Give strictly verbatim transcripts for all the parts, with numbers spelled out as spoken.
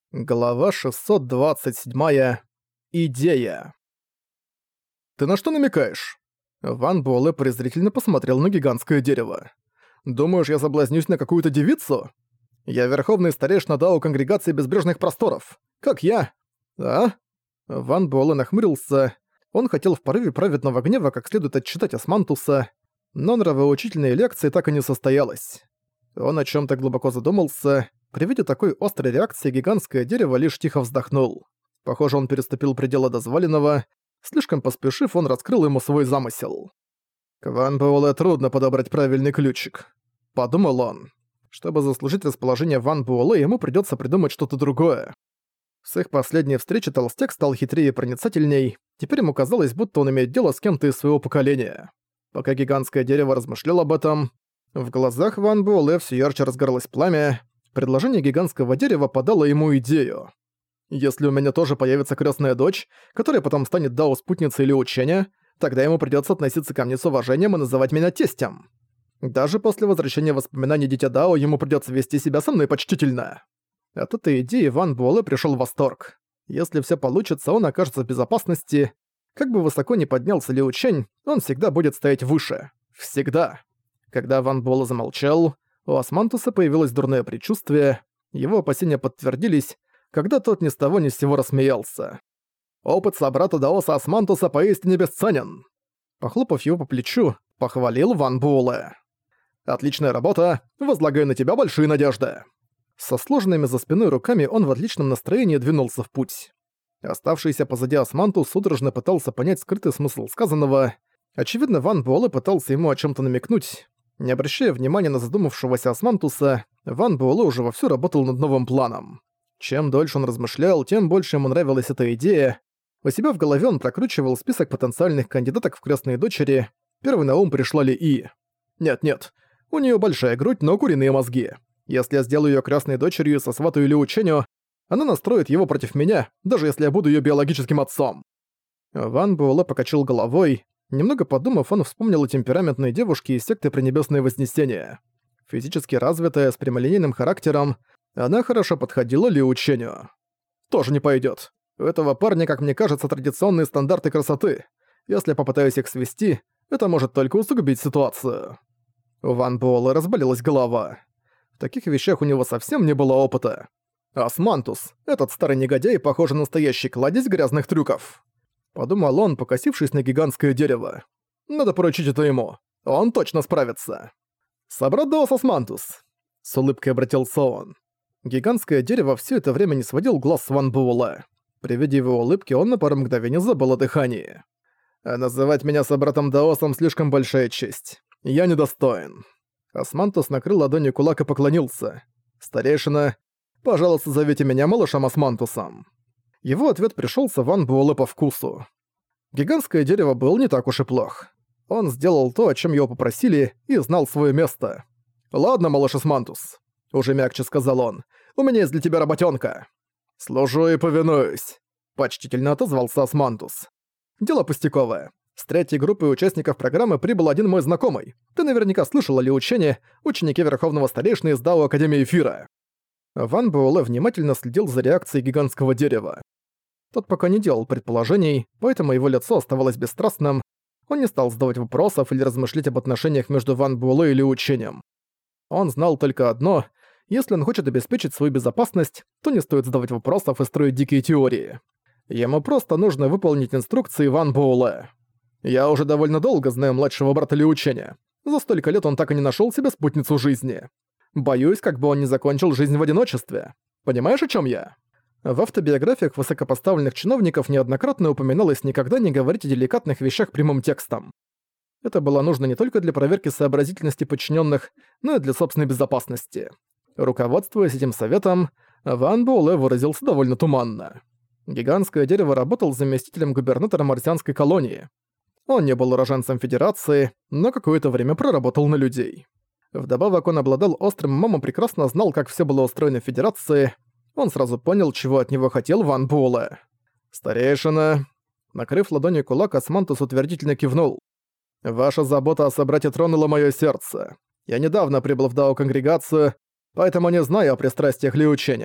Глава шестьсот двадцать семь. Идея. «Ты на что намекаешь?» Ван Буэлэ презрительно посмотрел на гигантское дерево. «Думаешь, я соблазнюсь на какую-то девицу? Я верховный старейшина Дао Конгрегации Безбрежных Просторов. Как я? А?» Ван Буэлэ нахмурился. Он хотел в порыве праведного гнева как следует отчитать Османтуса, но нравоучительной лекции так и не состоялась. Он о чём-то глубоко задумался. При виде такой острой реакции гигантское дерево лишь тихо вздохнул. Похоже, он переступил пределы дозволенного. Слишком поспешив, он раскрыл ему свой замысел. «К Ван Буэлэ трудно подобрать правильный ключик», — подумал он. Чтобы заслужить расположение Ван Буэлэ, ему придётся придумать что-то другое. С их последней встречи толстяк стал хитрее и проницательней. Теперь ему казалось, будто он имеет дело с кем-то из своего поколения. Пока гигантское дерево размышляло об этом, в глазах Ван Буэлэ всё ярче разгоралось пламя. Предложение гигантского дерева подало ему идею. Если у меня тоже появится крестная дочь, которая потом станет дао-спутницей или учения, тогда ему придется относиться ко мне с уважением и называть меня тестем. Даже после возвращения воспоминаний Дитя Дао ему придется вести себя со мной почтительно. От этой идеи Ван Буэлэ пришел в восторг. Если все получится, он окажется в безопасности. Как бы высоко ни поднялся Лиу Чэнь, он всегда будет стоять выше. Всегда. Когда Ван Буэлэ замолчал, у Османтуса появилось дурное предчувствие, его опасения подтвердились, когда тот ни с того ни с сего рассмеялся. «Опыт собрата Даоса Османтуса поистине бесценен!» Похлопав его по плечу, похвалил Ван Буэлэ. «Отличная работа, возлагаю на тебя большие надежды!» Со сложенными за спиной руками он в отличном настроении двинулся в путь. Оставшийся позади Османтус судорожно пытался понять скрытый смысл сказанного. Очевидно, Ван Буэлэ пытался ему о чем-то намекнуть. Не обращая внимания на задумавшегося Османтуса, Ван Буэлэ уже вовсю работал над новым планом. Чем дольше он размышлял, тем больше ему нравилась эта идея. У себя в голове он прокручивал список потенциальных кандидаток в крестные дочери. Первой на ум пришла Ли И. Нет-нет, у нее большая грудь, но куриные мозги. Если я сделаю ее крестной дочерью и сосватаю Лиу Чэню, она настроит его против меня, даже если я буду ее биологическим отцом. Ван Буэлэ покачал головой. Немного подумав, он вспомнил о темпераментной девушке из секты Пренебесное Вознесение. Физически развитая, с прямолинейным характером, она хорошо подходила Лиу Чэню. Тоже не пойдет. У этого парня, как мне кажется, традиционные стандарты красоты. Если попытаюсь их свести, это может только усугубить ситуацию. У Ван Буэлэ разболелась голова. В таких вещах у него совсем не было опыта. Османтус, этот старый негодяй, похоже на настоящий кладезь грязных трюков. Подумал он, покосившись на гигантское дерево. Надо поручить это ему. Он точно справится. «Собрат Даос Османтус», — с улыбкой обратился он. Гигантское дерево все это время не сводил глаз с Ван Буэлэ. При виде его улыбки он на пару мгновений забыл о дыхании. «А называть меня собратом Даосом слишком большая честь. Я недостоин». Османтус накрыл ладонью кулак и поклонился. «Старейшина, пожалуйста, зовите меня малышом Османтусом». Его ответ пришелся Ван Буэлэ по вкусу. Гигантское дерево было не так уж и плох. Он сделал то, о чем его попросили, и знал свое место. «Ладно, малыш Османтус», — уже мягче сказал он, — «у меня есть для тебя работенка». «Служу и повинуюсь», — почтительно отозвался Османтус. «Дело пустяковое. С третьей группой участников программы прибыл один мой знакомый. Ты наверняка слышал о Лиу Чэне, ученике Верховного Старейшины из Дао Академии Эфира». Ван Буэлэ внимательно следил за реакцией гигантского дерева. Тот пока не делал предположений, поэтому его лицо оставалось бесстрастным. Он не стал задавать вопросов или размышлять об отношениях между Ван Буэлэ и Лиу Чэнем. Он знал только одно — если он хочет обеспечить свою безопасность, то не стоит задавать вопросов и строить дикие теории. Ему просто нужно выполнить инструкции Ван Буэлэ. «Я уже довольно долго знаю младшего брата Лиу Чэня. За столько лет он так и не нашёл себе спутницу жизни. Боюсь, как бы он не закончил жизнь в одиночестве. Понимаешь, о чём я?» В автобиографиях высокопоставленных чиновников неоднократно упоминалось никогда не говорить о деликатных вещах прямым текстом. Это было нужно не только для проверки сообразительности подчиненных, но и для собственной безопасности. Руководствуясь этим советом, Ван Буэлэ выразился довольно туманно. Гигантское дерево работал заместителем губернатора марсианской колонии. Он не был уроженцем Федерации, но какое-то время проработал на людей. Вдобавок он обладал острым умом и прекрасно знал, как все было устроено в Федерации. Он сразу понял, чего от него хотел Ван Буэлэ. «Старейшина...» Накрыв ладонью кулак, Османтус утвердительно кивнул. «Ваша забота о собрате тронула моё сердце. Я недавно прибыл в Дао-конгрегацию, поэтому не знаю о пристрастиях Лиу Чэня.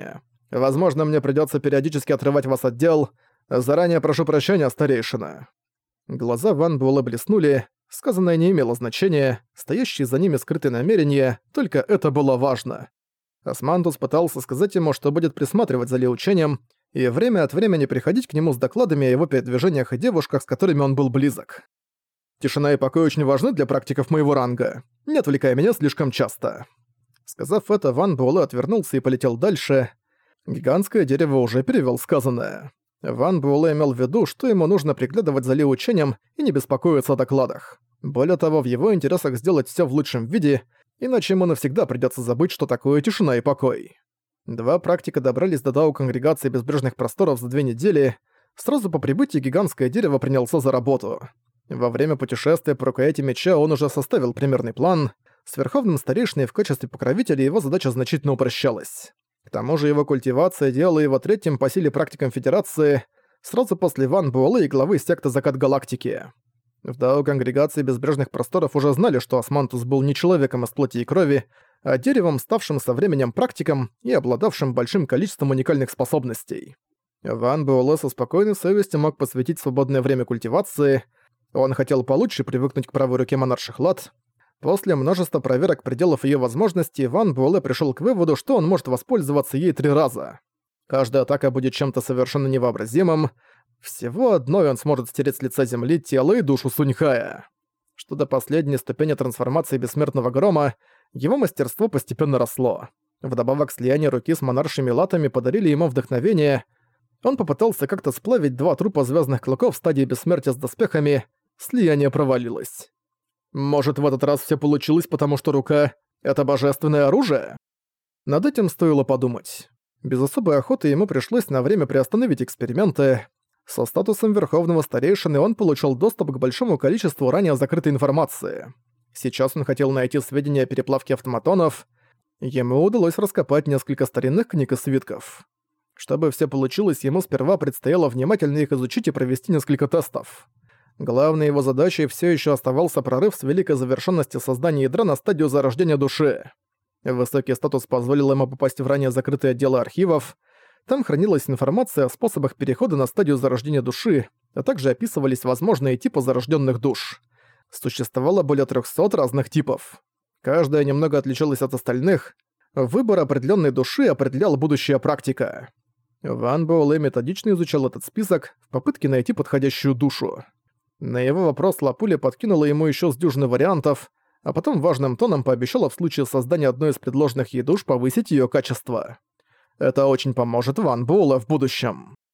Возможно, мне придётся периодически отрывать вас от дел. Заранее прошу прощения, старейшина». Глаза Ван Буэлэ блеснули, сказанное не имело значения, стоящие за ними скрытые намерения, только это было важно. Османдус пытался сказать ему, что будет присматривать за Лиу Чэнем и время от времени приходить к нему с докладами о его передвижениях и девушках, с которыми он был близок. «Тишина и покой очень важны для практиков моего ранга. Не отвлекай меня слишком часто». Сказав это, Ван Буэлэ отвернулся и полетел дальше. Гигантское дерево уже перевёл сказанное. Ван Буэлэ имел в виду, что ему нужно приглядывать за Лиу Чэнем и не беспокоиться о докладах. Более того, в его интересах сделать всё в лучшем виде, иначе ему навсегда придётся забыть, что такое тишина и покой. Два практика добрались до Дао Конгрегации Безбрежных Просторов за две недели. Сразу по прибытии гигантское дерево принялся за работу. Во время путешествия по рукояти меча он уже составил примерный план. С Верховным Старейшиной в качестве покровителя его задача значительно упрощалась. К тому же его культивация делала его третьим по силе практиком Федерации, сразу после Ван Буэлэ и главы секты Закат Галактики. В Дао Конгрегации Безбрежных Просторов уже знали, что Османтус был не человеком из плоти и крови, а деревом, ставшим со временем практиком и обладавшим большим количеством уникальных способностей. Ван Буэлэ со спокойной совестью мог посвятить свободное время культивации. Он хотел получше привыкнуть к правой руке монарших лад. После множества проверок пределов её возможностей, Ван Буэлэ пришёл к выводу, что он может воспользоваться ей три раза. Каждая атака будет чем-то совершенно невообразимым. Всего одной он сможет стереть с лица земли тело и душу Суньхая. Что до последней ступени трансформации Бессмертного Грома, его мастерство постепенно росло. Вдобавок слияние руки с монаршими латами подарили ему вдохновение. Он попытался как-то сплавить два трупа звёздных клыков в стадии бессмертия с доспехами. Слияние провалилось. Может, в этот раз всё получилось, потому что рука — это божественное оружие? Над этим стоило подумать. Без особой охоты ему пришлось на время приостановить эксперименты. Со статусом Верховного Старейшины он получил доступ к большому количеству ранее закрытой информации. Сейчас он хотел найти сведения о переплавке автоматонов. Ему удалось раскопать несколько старинных книг и свитков. Чтобы всё получилось, ему сперва предстояло внимательно их изучить и провести несколько тестов. Главной его задачей всё ещё оставался прорыв с великой завершенности создания ядра на стадию зарождения души. Высокий статус позволил ему попасть в ранее закрытые отделы архивов. Там хранилась информация о способах перехода на стадию зарождения души, а также описывались возможные типы зарождённых душ. Существовало более трёхсот разных типов. Каждая немного отличалась от остальных. Выбор определённой души определял будущая практика. Ван Буэлэ методично изучал этот список в попытке найти подходящую душу. На его вопрос Лапуля подкинула ему ещё с дюжины вариантов, а потом важным тоном пообещала в случае создания одной из предложенных ей душ повысить её качество. Это очень поможет Ван Буэлэ в будущем.